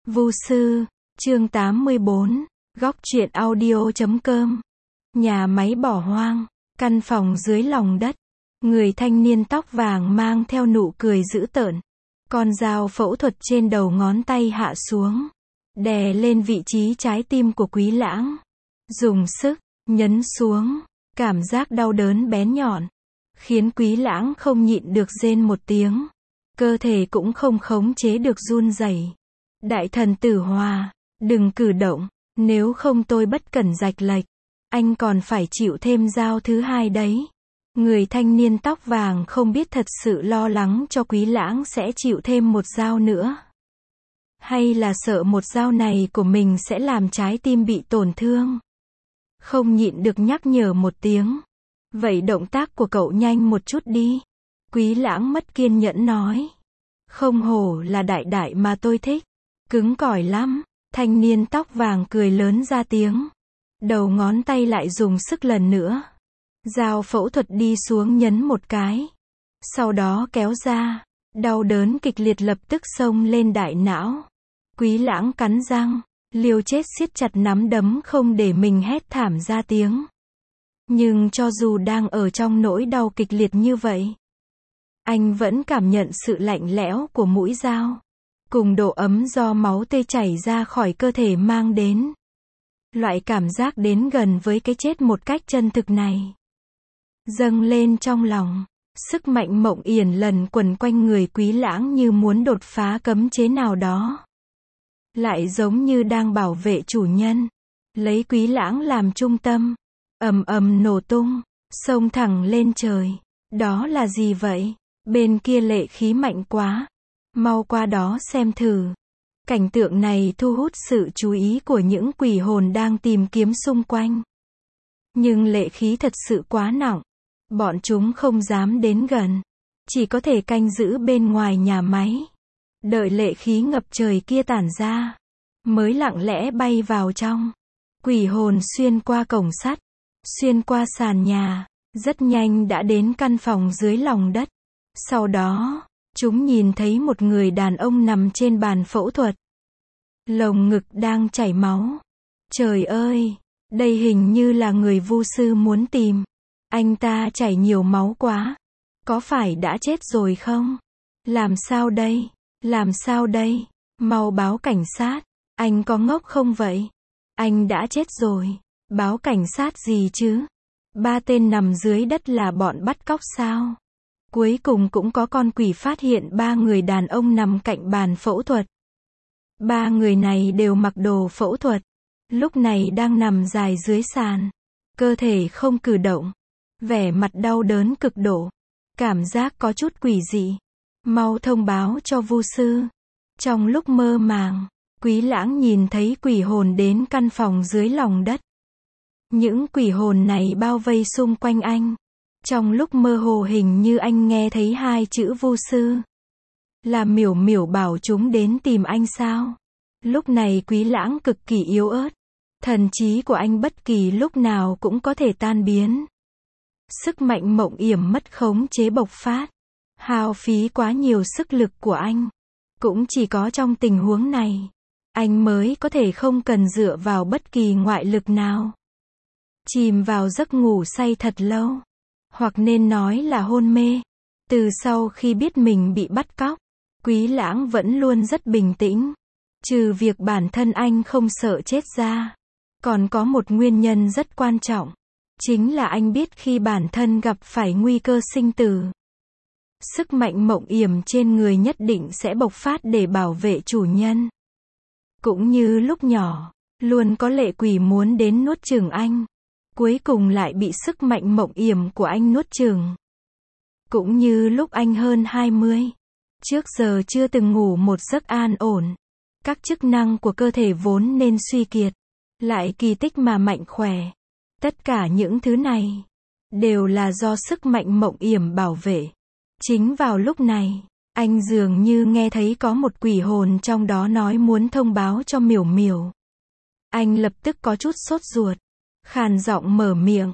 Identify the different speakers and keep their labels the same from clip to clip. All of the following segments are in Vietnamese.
Speaker 1: Vu sư, chương 84, góc truyện audio.com. Nhà máy bỏ hoang, căn phòng dưới lòng đất. Người thanh niên tóc vàng mang theo nụ cười dữ tợn. Con dao phẫu thuật trên đầu ngón tay hạ xuống, đè lên vị trí trái tim của Quý Lãng. Dùng sức, nhấn xuống, cảm giác đau đớn bén nhọn, khiến Quý Lãng không nhịn được rên một tiếng. Cơ thể cũng không khống chế được run rẩy. Đại thần Tử Hòa, đừng cử động, nếu không tôi bất cẩn rạch lệch, anh còn phải chịu thêm dao thứ hai đấy. Người thanh niên tóc vàng không biết thật sự lo lắng cho Quý Lãng sẽ chịu thêm một dao nữa, hay là sợ một dao này của mình sẽ làm trái tim bị tổn thương. Không nhịn được nhắc nhở một tiếng. Vậy động tác của cậu nhanh một chút đi. Quý Lãng mất kiên nhẫn nói. Không hổ là đại đại mà tôi thích. Cứng cỏi lắm. Thanh niên tóc vàng cười lớn ra tiếng. Đầu ngón tay lại dùng sức lần nữa. Dao phẫu thuật đi xuống nhấn một cái. Sau đó kéo ra. Đau đớn kịch liệt lập tức xông lên đại não. Quý Lãng cắn răng, liều chết siết chặt nắm đấm không để mình hét thảm ra tiếng. Nhưng cho dù đang ở trong nỗi đau kịch liệt như vậy, anh vẫn cảm nhận sự lạnh lẽo của mũi dao, cùng độ ấm do máu tươi chảy ra khỏi cơ thể mang đến. Loại cảm giác đến gần với cái chết một cách chân thực này dâng lên trong lòng. Sức mạnh mộng yển lần quẩn quanh người Quý Lãng như muốn đột phá cấm chế nào đó. Lại giống như đang bảo vệ chủ nhân. Lấy Quý Lãng làm trung tâm. Ầm ầm nổ tung. Xông thẳng lên trời. Đó là gì vậy? Bên kia lệ khí mạnh quá. Mau qua đó xem thử. Cảnh tượng này thu hút sự chú ý của những quỷ hồn đang tìm kiếm xung quanh. Nhưng lệ khí thật sự quá nặng. Bọn chúng không dám đến gần. Chỉ có thể canh giữ bên ngoài nhà máy. Đợi lệ khí ngập trời kia tản ra, mới lặng lẽ bay vào trong. Quỷ hồn xuyên qua cổng sắt, xuyên qua sàn nhà, rất nhanh đã đến căn phòng dưới lòng đất. Sau đó, chúng nhìn thấy một người đàn ông nằm trên bàn phẫu thuật. Lồng ngực đang chảy máu. Trời ơi, đây hình như là người vu sư muốn tìm. Anh ta chảy nhiều máu quá. Có phải đã chết rồi không? Làm sao đây? Làm sao đây? Mau báo cảnh sát. Anh có ngốc không vậy? Anh đã chết rồi. Báo cảnh sát gì chứ? 3 tên nằm dưới đất là bọn bắt cóc sao? Cuối cùng cũng có con quỷ phát hiện 3 người đàn ông nằm cạnh bàn phẫu thuật. 3 người này đều mặc đồ phẫu thuật. Lúc này đang nằm dài dưới sàn. Cơ thể không cử động. Vẻ mặt đau đớn cực độ. Cảm giác có chút quỷ dị. Mau thông báo cho vu sư. Trong lúc mơ màng, Quý Lãng nhìn thấy quỷ hồn đến căn phòng dưới lòng đất. Những quỷ hồn này bao vây xung quanh anh. Trong lúc mơ hồ hình như anh nghe thấy 2 chữ vu sư. Là Miểu Miểu bảo chúng đến tìm anh sao? Lúc này Quý Lãng cực kỳ yếu ớt. Thần trí của anh bất kỳ lúc nào cũng có thể tan biến. Sức mạnh mộng yểm mất khống chế bộc phát. Hao phí quá nhiều sức lực của anh. Cũng chỉ có trong tình huống này, anh mới có thể không cần dựa vào bất kỳ ngoại lực nào. Chìm vào giấc ngủ say thật lâu. Hoặc nên nói là hôn mê. Từ sau khi biết mình bị bắt cóc, Quý Lãng vẫn luôn rất bình tĩnh. Trừ việc bản thân anh không sợ chết ra. Còn có một nguyên nhân rất quan trọng. Chính là anh biết khi bản thân gặp phải nguy cơ sinh tử, sức mạnh mộng yểm trên người nhất định sẽ bộc phát để bảo vệ chủ nhân. Cũng như lúc nhỏ, luôn có lệ quỷ muốn đến nuốt chửng anh. Cuối cùng lại bị sức mạnh mộng yểm của anh nuốt chửng. Cũng như lúc anh hơn 20. Trước giờ chưa từng ngủ một giấc an ổn. Các chức năng của cơ thể vốn nên suy kiệt. Lại kỳ tích mà mạnh khỏe. Tất cả những thứ này đều là do sức mạnh mộng yểm bảo vệ. Chính vào lúc này, anh dường như nghe thấy có một quỷ hồn trong đó nói muốn thông báo cho Miểu Miểu. Anh lập tức có chút sốt ruột, khàn giọng mở miệng,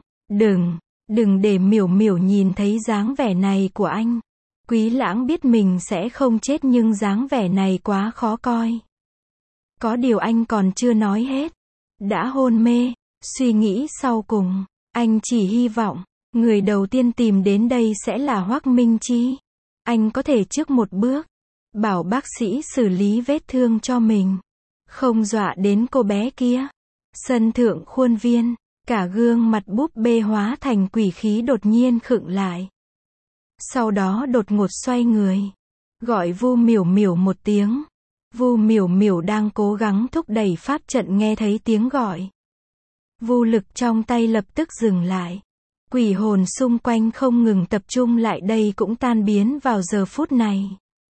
Speaker 1: đừng để Miểu Miểu nhìn thấy dáng vẻ này của anh. Quý Lãng biết mình sẽ không chết nhưng dáng vẻ này quá khó coi. Có điều anh còn chưa nói hết. Đã hôn mê, suy nghĩ sau cùng, anh chỉ hy vọng, người đầu tiên tìm đến đây sẽ là Hoắc Minh Chi. Anh có thể trước một bước, bảo bác sĩ xử lý vết thương cho mình. Không dọa đến cô bé kia. Sân thượng khuôn viên, cả gương mặt búp bê hóa thành quỷ khí đột nhiên khựng lại. Sau đó đột ngột xoay người, gọi Vu Miểu Miểu một tiếng. Vu Miểu Miểu đang cố gắng thúc đẩy pháp trận nghe thấy tiếng gọi. Vu lực trong tay lập tức dừng lại. Quỷ hồn xung quanh không ngừng tập trung lại đây cũng tan biến vào giờ phút này.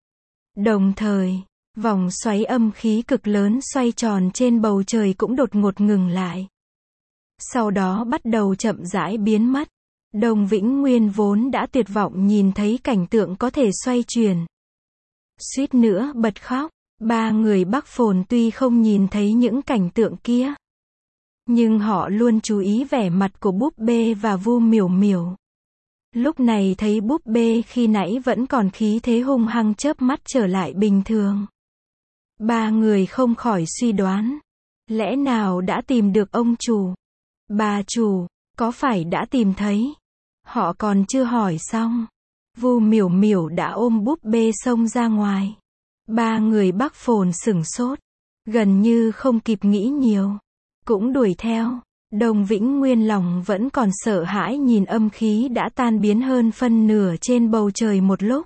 Speaker 1: Đồng thời, vòng xoáy âm khí cực lớn xoay tròn trên bầu trời cũng đột ngột ngừng lại. Sau đó bắt đầu chậm rãi biến mất. Đồng Vĩnh Nguyên vốn đã tuyệt vọng nhìn thấy cảnh tượng có thể xoay chuyển. Suýt nữa bật khóc. Ba người Bắc Phồn tuy không nhìn thấy những cảnh tượng kia, nhưng họ luôn chú ý vẻ mặt của búp bê và Vu Miểu Miểu. Lúc này thấy búp bê khi nãy vẫn còn khí thế hung hăng chớp mắt trở lại bình thường. Ba người không khỏi suy đoán, lẽ nào đã tìm được ông chủ? Bà chủ, có phải đã tìm thấy? Họ còn chưa hỏi xong, Vu Miểu Miểu đã ôm búp bê xông ra ngoài. Ba người Bắc Phồn sửng sốt, gần như không kịp nghĩ nhiều, cũng đuổi theo. Đồng Vĩnh Nguyên lòng vẫn còn sợ hãi nhìn âm khí đã tan biến hơn phân nửa trên bầu trời một lúc,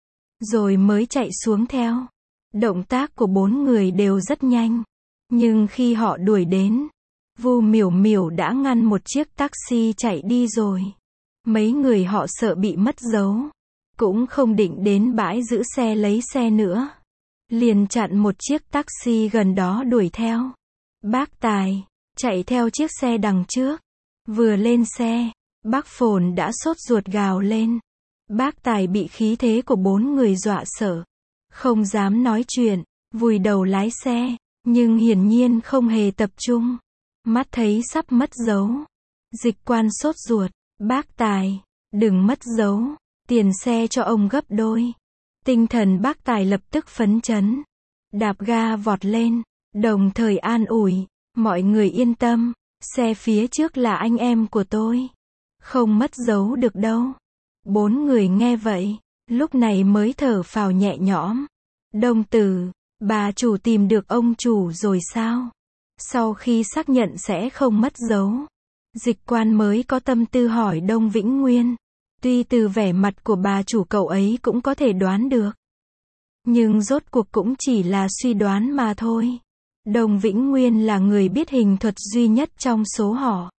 Speaker 1: rồi mới chạy xuống theo. Động tác của bốn người đều rất nhanh, nhưng khi họ đuổi đến, Vu Miểu Miểu đã ngăn một chiếc taxi chạy đi rồi. Mấy người họ sợ bị mất dấu, cũng không định đến bãi giữ xe lấy xe nữa, liền chặn một chiếc taxi gần đó đuổi theo. Bác Tài chạy theo chiếc xe đằng trước. Vừa lên xe, Bắc Phồn đã sốt ruột gào lên. Bác Tài bị khí thế của bốn người dọa sợ, không dám nói chuyện, vùi đầu lái xe, nhưng hiển nhiên không hề tập trung. Mắt thấy sắp mất dấu. Dịch quan sốt ruột, bác Tài, đừng mất dấu, tiền xe cho ông gấp đôi. Tinh thần bác Tài lập tức phấn chấn, đạp ga vọt lên, đồng thời an ủi, mọi người yên tâm, xe phía trước là anh em của tôi, không mất dấu được đâu. Bốn người nghe vậy, lúc này mới thở phào nhẹ nhõm. Đồng tử, bà chủ tìm được ông chủ rồi sao? Sau khi xác nhận sẽ không mất dấu, dịch quan mới có tâm tư hỏi Đông Vĩnh Nguyên. Tuy từ vẻ mặt của bà chủ cậu ấy cũng có thể đoán được, nhưng rốt cuộc cũng chỉ là suy đoán mà thôi. Đồng Vĩnh Nguyên là người biết hình thuật duy nhất trong số họ.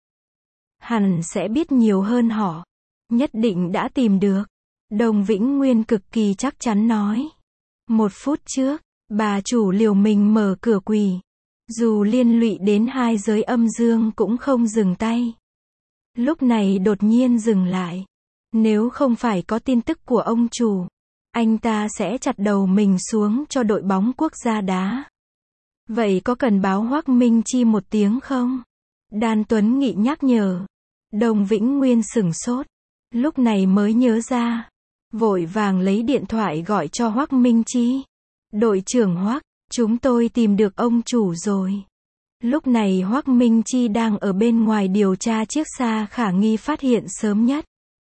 Speaker 1: Hẳn sẽ biết nhiều hơn họ. Nhất định đã tìm được. Đồng Vĩnh Nguyên cực kỳ chắc chắn nói. 1 phút trước, bà chủ liều mình mở cửa quỳ. Dù liên lụy đến hai giới âm dương cũng không dừng tay. Lúc này đột nhiên dừng lại. Nếu không phải có tin tức của ông chủ, anh ta sẽ chặt đầu mình xuống cho đội bóng quốc gia đá. Vậy có cần báo Hoắc Minh Chi một tiếng không? Đan Tuấn Nghị nhắc nhở. Đồng Vĩnh Nguyên sửng sốt, lúc này mới nhớ ra, vội vàng lấy điện thoại gọi cho Hoắc Minh Chi. Đội trưởng Hoắc, chúng tôi tìm được ông chủ rồi. Lúc này Hoắc Minh Chi đang ở bên ngoài điều tra chiếc xa khả nghi phát hiện sớm nhất.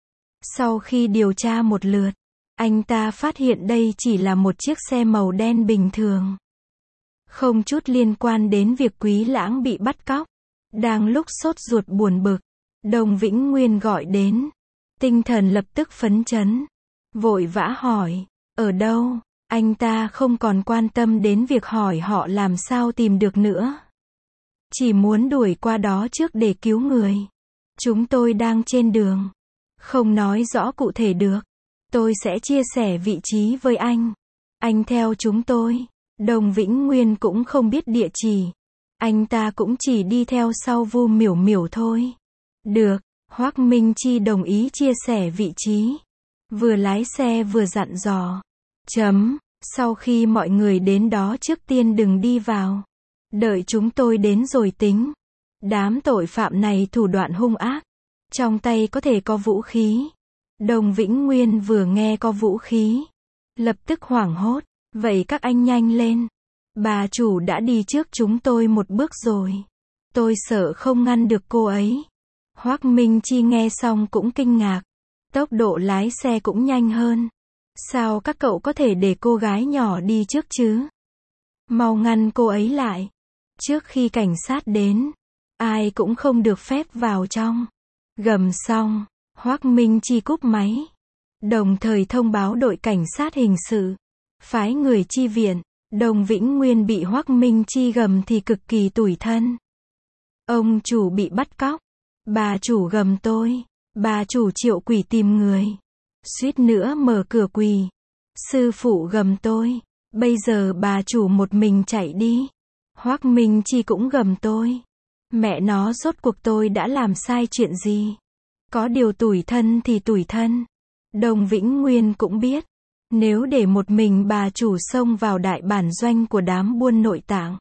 Speaker 1: Sau khi điều tra một lượt, anh ta phát hiện đây chỉ là một chiếc xe màu đen bình thường, không chút liên quan đến việc Quý Lãng bị bắt cóc. Đang lúc sốt ruột buồn bực, Đồng Vĩnh Nguyên gọi đến, tinh thần lập tức phấn chấn, vội vã hỏi, ở đâu? Anh ta không còn quan tâm đến việc hỏi họ làm sao tìm được nữa, chỉ muốn đuổi qua đó trước để cứu người. Chúng tôi đang trên đường, không nói rõ cụ thể được, tôi sẽ chia sẻ vị trí với anh. Anh theo chúng tôi. Đồng Vĩnh Nguyên cũng không biết địa chỉ, anh ta cũng chỉ đi theo sau Vu Miểu Miểu thôi. Được, Hoắc Minh Chi đồng ý chia sẻ vị trí, vừa lái xe vừa dặn dò. Sau khi mọi người đến đó trước tiên đừng đi vào, đợi chúng tôi đến rồi tính. Đám tội phạm này thủ đoạn hung ác, trong tay có thể có vũ khí. Đồng Vĩnh Nguyên vừa nghe có vũ khí, lập tức hoảng hốt, vậy các anh nhanh lên. Bà chủ đã đi trước chúng tôi một bước rồi. Tôi sợ không ngăn được cô ấy. Hoắc Minh Chi nghe xong cũng kinh ngạc. Tốc độ lái xe cũng nhanh hơn. Sao các cậu có thể để cô gái nhỏ đi trước chứ? Mau ngăn cô ấy lại. Trước khi cảnh sát đến, ai cũng không được phép vào trong. Gầm xong, Hoắc Minh Chi cúp máy. Đồng thời thông báo đội cảnh sát hình sự. Phái người chi viện. Đồng Vĩnh Nguyên bị Hoắc Minh Chi gầm thì cực kỳ tủi thân. Ông chủ bị bắt cóc. Bà chủ gầm tôi. Bà chủ triệu quỷ tìm người. Suýt nữa mở cửa quỳ. Sư phụ gầm tôi. Bây giờ bà chủ một mình chạy đi. Hoắc Minh Chi cũng gầm tôi. Mẹ nó rốt cuộc tôi đã làm sai chuyện gì? Có điều tủi thân thì tủi thân. Đồng Vĩnh Nguyên cũng biết. Nếu để một mình bà chủ xông vào đại bản doanh của đám buôn nội tạng.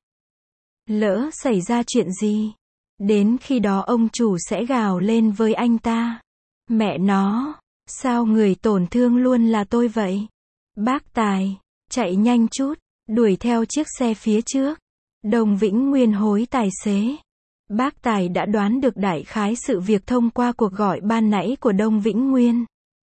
Speaker 1: Lỡ xảy ra chuyện gì? Đến khi đó ông chủ sẽ gào lên với anh ta. Mẹ nó, sao người tổn thương luôn là tôi vậy? Bác Tài, chạy nhanh chút, đuổi theo chiếc xe phía trước. Đồng Vĩnh Nguyên hối tài xế. Bác Tài đã đoán được đại khái sự việc thông qua cuộc gọi ban nãy của Đông Vĩnh Nguyên.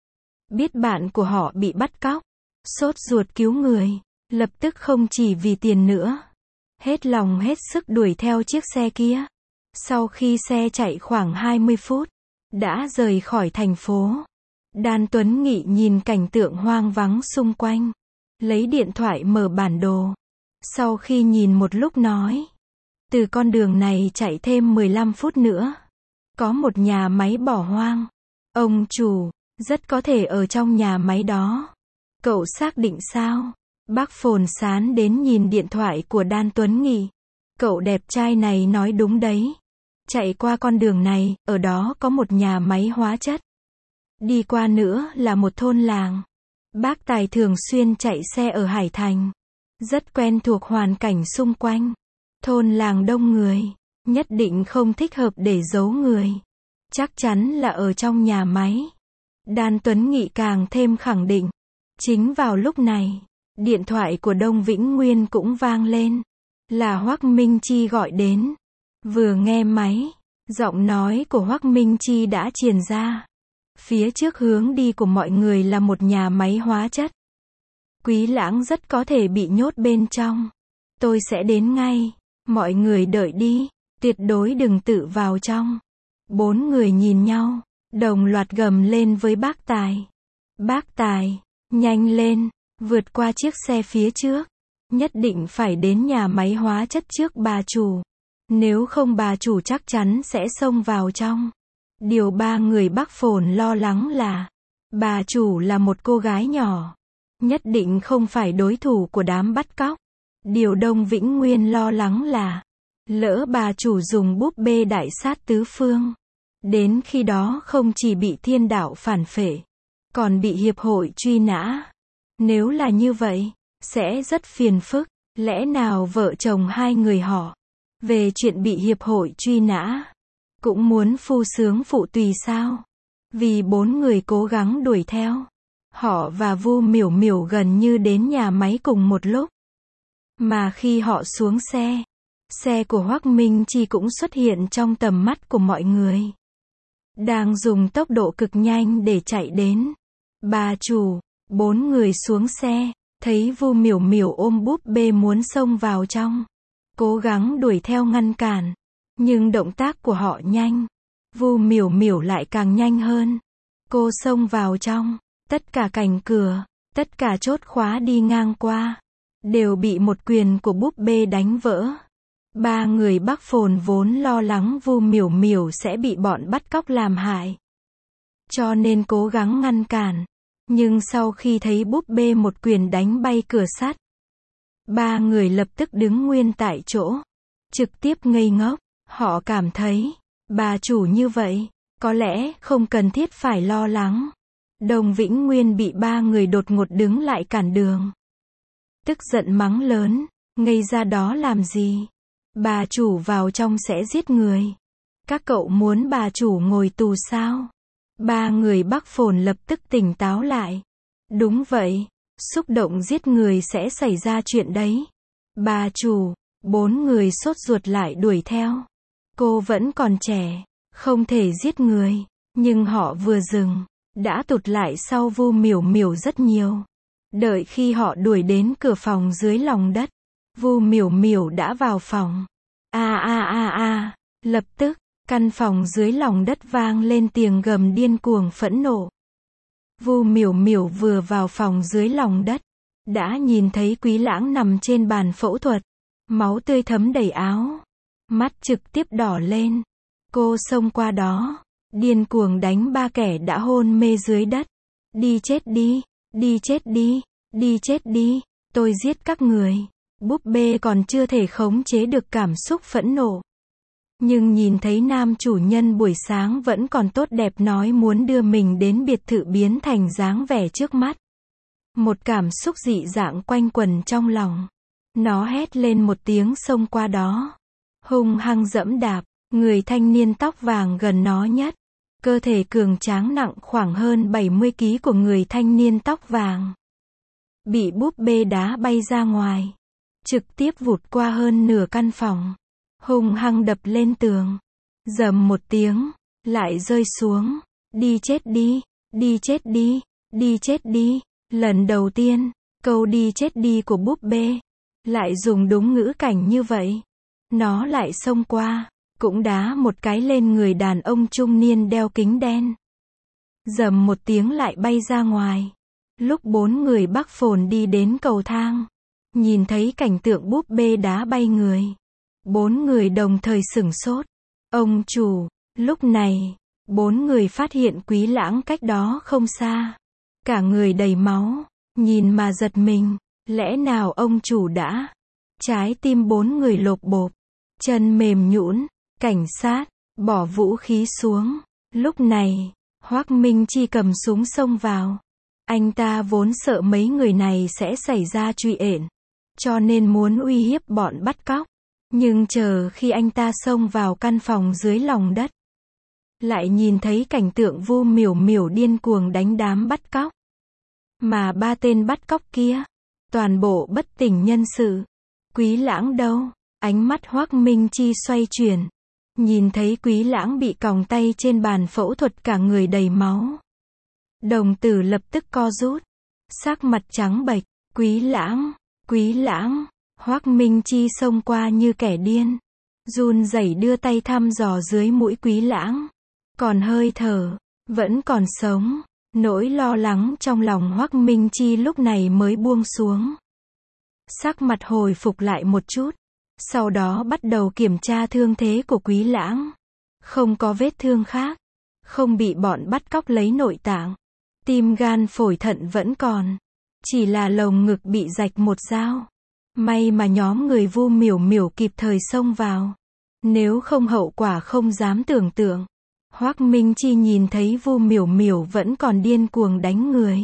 Speaker 1: Biết bạn của họ bị bắt cóc, sốt ruột cứu người, lập tức không chỉ vì tiền nữa. Hết lòng hết sức đuổi theo chiếc xe kia. Sau khi xe chạy khoảng 20 phút, đã rời khỏi thành phố. Đan Tuấn Nghị nhìn cảnh tượng hoang vắng xung quanh. Lấy điện thoại mở bản đồ. Sau khi nhìn một lúc nói. Từ con đường này chạy thêm 15 phút nữa. Có một nhà máy bỏ hoang. Ông chủ, rất có thể ở trong nhà máy đó. Cậu xác định sao? Bác Phồn Sán đến nhìn điện thoại của Đan Tuấn Nghị. Cậu đẹp trai này nói đúng đấy. Chạy qua con đường này, ở đó có một nhà máy hóa chất. Đi qua nữa là một thôn làng. Bác Tài thường xuyên chạy xe ở Hải Thành. Rất quen thuộc hoàn cảnh xung quanh. Thôn làng đông người, nhất định không thích hợp để giấu người. Chắc chắn là ở trong nhà máy. Đan Tuấn Nghị càng thêm khẳng định. Chính vào lúc này, điện thoại của Đông Vĩnh Nguyên cũng vang lên. Là Hoắc Minh Chi gọi đến. Vừa nghe máy, giọng nói của Hoắc Minh Chi đã truyền ra. Phía trước hướng đi của mọi người là một nhà máy hóa chất. Quý Lãng rất có thể bị nhốt bên trong. Tôi sẽ đến ngay. Mọi người đợi đi. Tuyệt đối đừng tự vào trong. 4 người nhìn nhau, đồng loạt gầm lên với bác Tài. Bác Tài, nhanh lên, vượt qua chiếc xe phía trước. Nhất định phải đến nhà máy hóa chất trước bà chủ. Nếu không bà chủ chắc chắn sẽ xông vào trong. Điều 3 người Bác Phồn lo lắng là, bà chủ là một cô gái nhỏ. Nhất định không phải đối thủ của đám bắt cóc. Điều Đông Vĩnh Nguyên lo lắng là, lỡ bà chủ dùng búp bê đại sát tứ phương. Đến khi đó không chỉ bị thiên đạo phản phệ, còn bị hiệp hội truy nã. Nếu là như vậy, sẽ rất phiền phức. Lẽ nào vợ chồng hai người họ, về chuyện bị hiệp hội truy nã, cũng muốn phu sướng phụ tùy sao? Vì 4 người cố gắng đuổi theo. Họ và Vu Miểu Miểu gần như đến nhà máy cùng một lúc. Mà khi họ xuống xe, xe của Hoắc Minh Chi cũng xuất hiện trong tầm mắt của mọi người. Đang dùng tốc độ cực nhanh để chạy đến. Bà chủ, 4 người xuống xe, thấy Vu Miểu Miểu ôm búp bê muốn xông vào trong. Cố gắng đuổi theo ngăn cản. Nhưng động tác của họ nhanh. Vu Miểu Miểu lại càng nhanh hơn. Cô xông vào trong. Tất cả cành cửa, tất cả chốt khóa đi ngang qua, đều bị một quyền của búp bê đánh vỡ. 3 người Bác Phồn vốn lo lắng Vu Miểu Miểu sẽ bị bọn bắt cóc làm hại. Cho nên cố gắng ngăn cản. Nhưng sau khi thấy búp bê một quyền đánh bay cửa sắt, 3 người lập tức đứng nguyên tại chỗ. Trực tiếp ngây ngốc. Họ cảm thấy, bà chủ như vậy, có lẽ không cần thiết phải lo lắng. Đồng Vĩnh Nguyên bị 3 người đột ngột đứng lại cản đường. Tức giận mắng lớn, ngây ra đó làm gì? Bà chủ vào trong sẽ giết người. Các cậu muốn bà chủ ngồi tù sao? 3 người Bác Phồn lập tức tỉnh táo lại. Đúng vậy, xúc động giết người sẽ xảy ra chuyện đấy. Bà chủ, 4 người sốt ruột lại đuổi theo. Cô vẫn còn trẻ, không thể giết người, nhưng họ vừa dừng, đã tụt lại sau Vu Miểu Miểu rất nhiều. Đợi khi họ đuổi đến cửa phòng dưới lòng đất, Vu Miểu Miểu đã vào phòng. Lập tức, căn phòng dưới lòng đất vang lên tiếng gầm điên cuồng phẫn nộ. Vu Miểu Miểu vừa vào phòng dưới lòng đất, đã nhìn thấy Quý Lãng nằm trên bàn phẫu thuật, máu tươi thấm đầy áo, mắt trực tiếp đỏ lên. Cô xông qua đó, điên cuồng đánh 3 kẻ đã hôn mê dưới đất. Đi chết đi, đi chết đi, đi chết đi, tôi giết các người. Búp bê còn chưa thể khống chế được cảm xúc phẫn nộ. Nhưng nhìn thấy nam chủ nhân buổi sáng vẫn còn tốt đẹp nói muốn đưa mình đến biệt thự biến thành dáng vẻ trước mắt. Một cảm xúc dị dạng quanh quẩn trong lòng. Nó hét lên một tiếng xông qua đó. Hung hăng dẫm đạp, người thanh niên tóc vàng gần nó nhất. Cơ thể cường tráng nặng khoảng hơn 70 kg của người thanh niên tóc vàng. Bị búp bê đá bay ra ngoài. Trực tiếp vụt qua hơn nửa căn phòng. Hung hăng đập lên tường. Rầm một tiếng, lại rơi xuống. Đi chết đi, đi chết đi, đi chết đi. Lần đầu tiên, câu đi chết đi của búp bê lại dùng đúng ngữ cảnh như vậy. Nó lại xông qua, cũng đá một cái lên người đàn ông trung niên đeo kính đen. Rầm một tiếng lại bay ra ngoài. Lúc 4 người Bắc Phồn đi đến cầu thang, nhìn thấy cảnh tượng búp bê đá bay người. 4 người đồng thời sửng sốt. Ông chủ, lúc này, 4 người phát hiện Quý Lãng cách đó không xa. Cả người đầy máu, nhìn mà giật mình, lẽ nào ông chủ đã? Trái tim 4 người lộp bộp, chân mềm nhũn. Cảnh sát, bỏ vũ khí xuống. Lúc này, Hoắc Minh Chi cầm súng xông vào. Anh ta vốn sợ mấy người này sẽ xảy ra truy ện, cho nên muốn uy hiếp bọn bắt cóc. Nhưng chờ khi anh ta xông vào căn phòng dưới lòng đất, lại nhìn thấy cảnh tượng Vu Miểu Miểu điên cuồng đánh đám bắt cóc. Mà 3 tên bắt cóc kia, toàn bộ bất tỉnh nhân sự. Quý Lãng đâu? Ánh mắt Hoắc Minh Chi xoay chuyển. Nhìn thấy Quý Lãng bị còng tay trên bàn phẫu thuật cả người đầy máu. Đồng tử lập tức co rút. Sắc mặt trắng bệch. Quý Lãng, Quý Lãng. Hoắc Minh Chi xông qua như kẻ điên. Run rẩy đưa tay thăm dò dưới mũi Quý Lãng. Còn hơi thở, vẫn còn sống. Nỗi lo lắng trong lòng Hoắc Minh Chi lúc này mới buông xuống. Sắc mặt hồi phục lại một chút. Sau đó bắt đầu kiểm tra thương thế của Quý Lãng. Không có vết thương khác. Không bị bọn bắt cóc lấy nội tạng. Tim gan phổi thận vẫn còn. Chỉ là lồng ngực bị rạch một dao. May mà nhóm người Vu Miểu Miểu kịp thời xông vào. Nếu không hậu quả không dám tưởng tượng. Hoắc Minh Chi nhìn thấy Vu Miểu Miểu vẫn còn điên cuồng đánh người.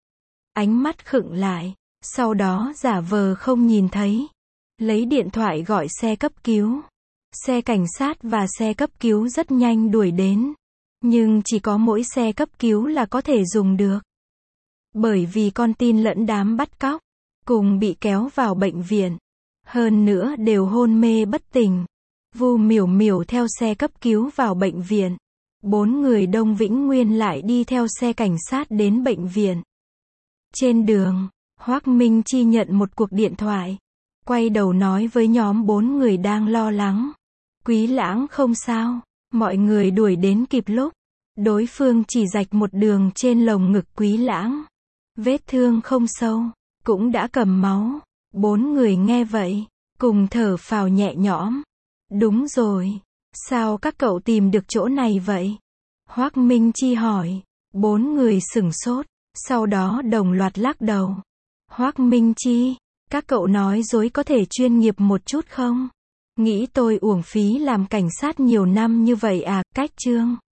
Speaker 1: Ánh mắt khựng lại. Sau đó giả vờ không nhìn thấy. Lấy điện thoại gọi xe cấp cứu. Xe cảnh sát và xe cấp cứu rất nhanh đuổi đến. Nhưng chỉ có mỗi xe cấp cứu là có thể dùng được. Bởi vì con tin lẫn đám bắt cóc cùng bị kéo vào bệnh viện. Hơn nữa đều hôn mê bất tỉnh. Vu Miểu Miểu theo xe cấp cứu vào bệnh viện. 4 người Đông Vĩnh Nguyên lại đi theo xe cảnh sát đến bệnh viện. Trên đường, Hoắc Minh Chi nhận một cuộc điện thoại. Quay đầu nói với nhóm 4 người đang lo lắng. Quý Lãng không sao. Mọi người đuổi đến kịp lúc. Đối phương chỉ rạch một đường trên lồng ngực Quý Lãng. Vết thương không sâu, cũng đã cầm máu. 4 người nghe vậy, cùng thở phào nhẹ nhõm. Đúng rồi. Sao các cậu tìm được chỗ này vậy? Hoắc Minh Chi hỏi. 4 người sửng sốt, sau đó đồng loạt lắc đầu. Hoắc Minh Chi, các cậu nói dối có thể chuyên nghiệp một chút không? Nghĩ tôi uổng phí làm cảnh sát nhiều năm như vậy à? Cách chương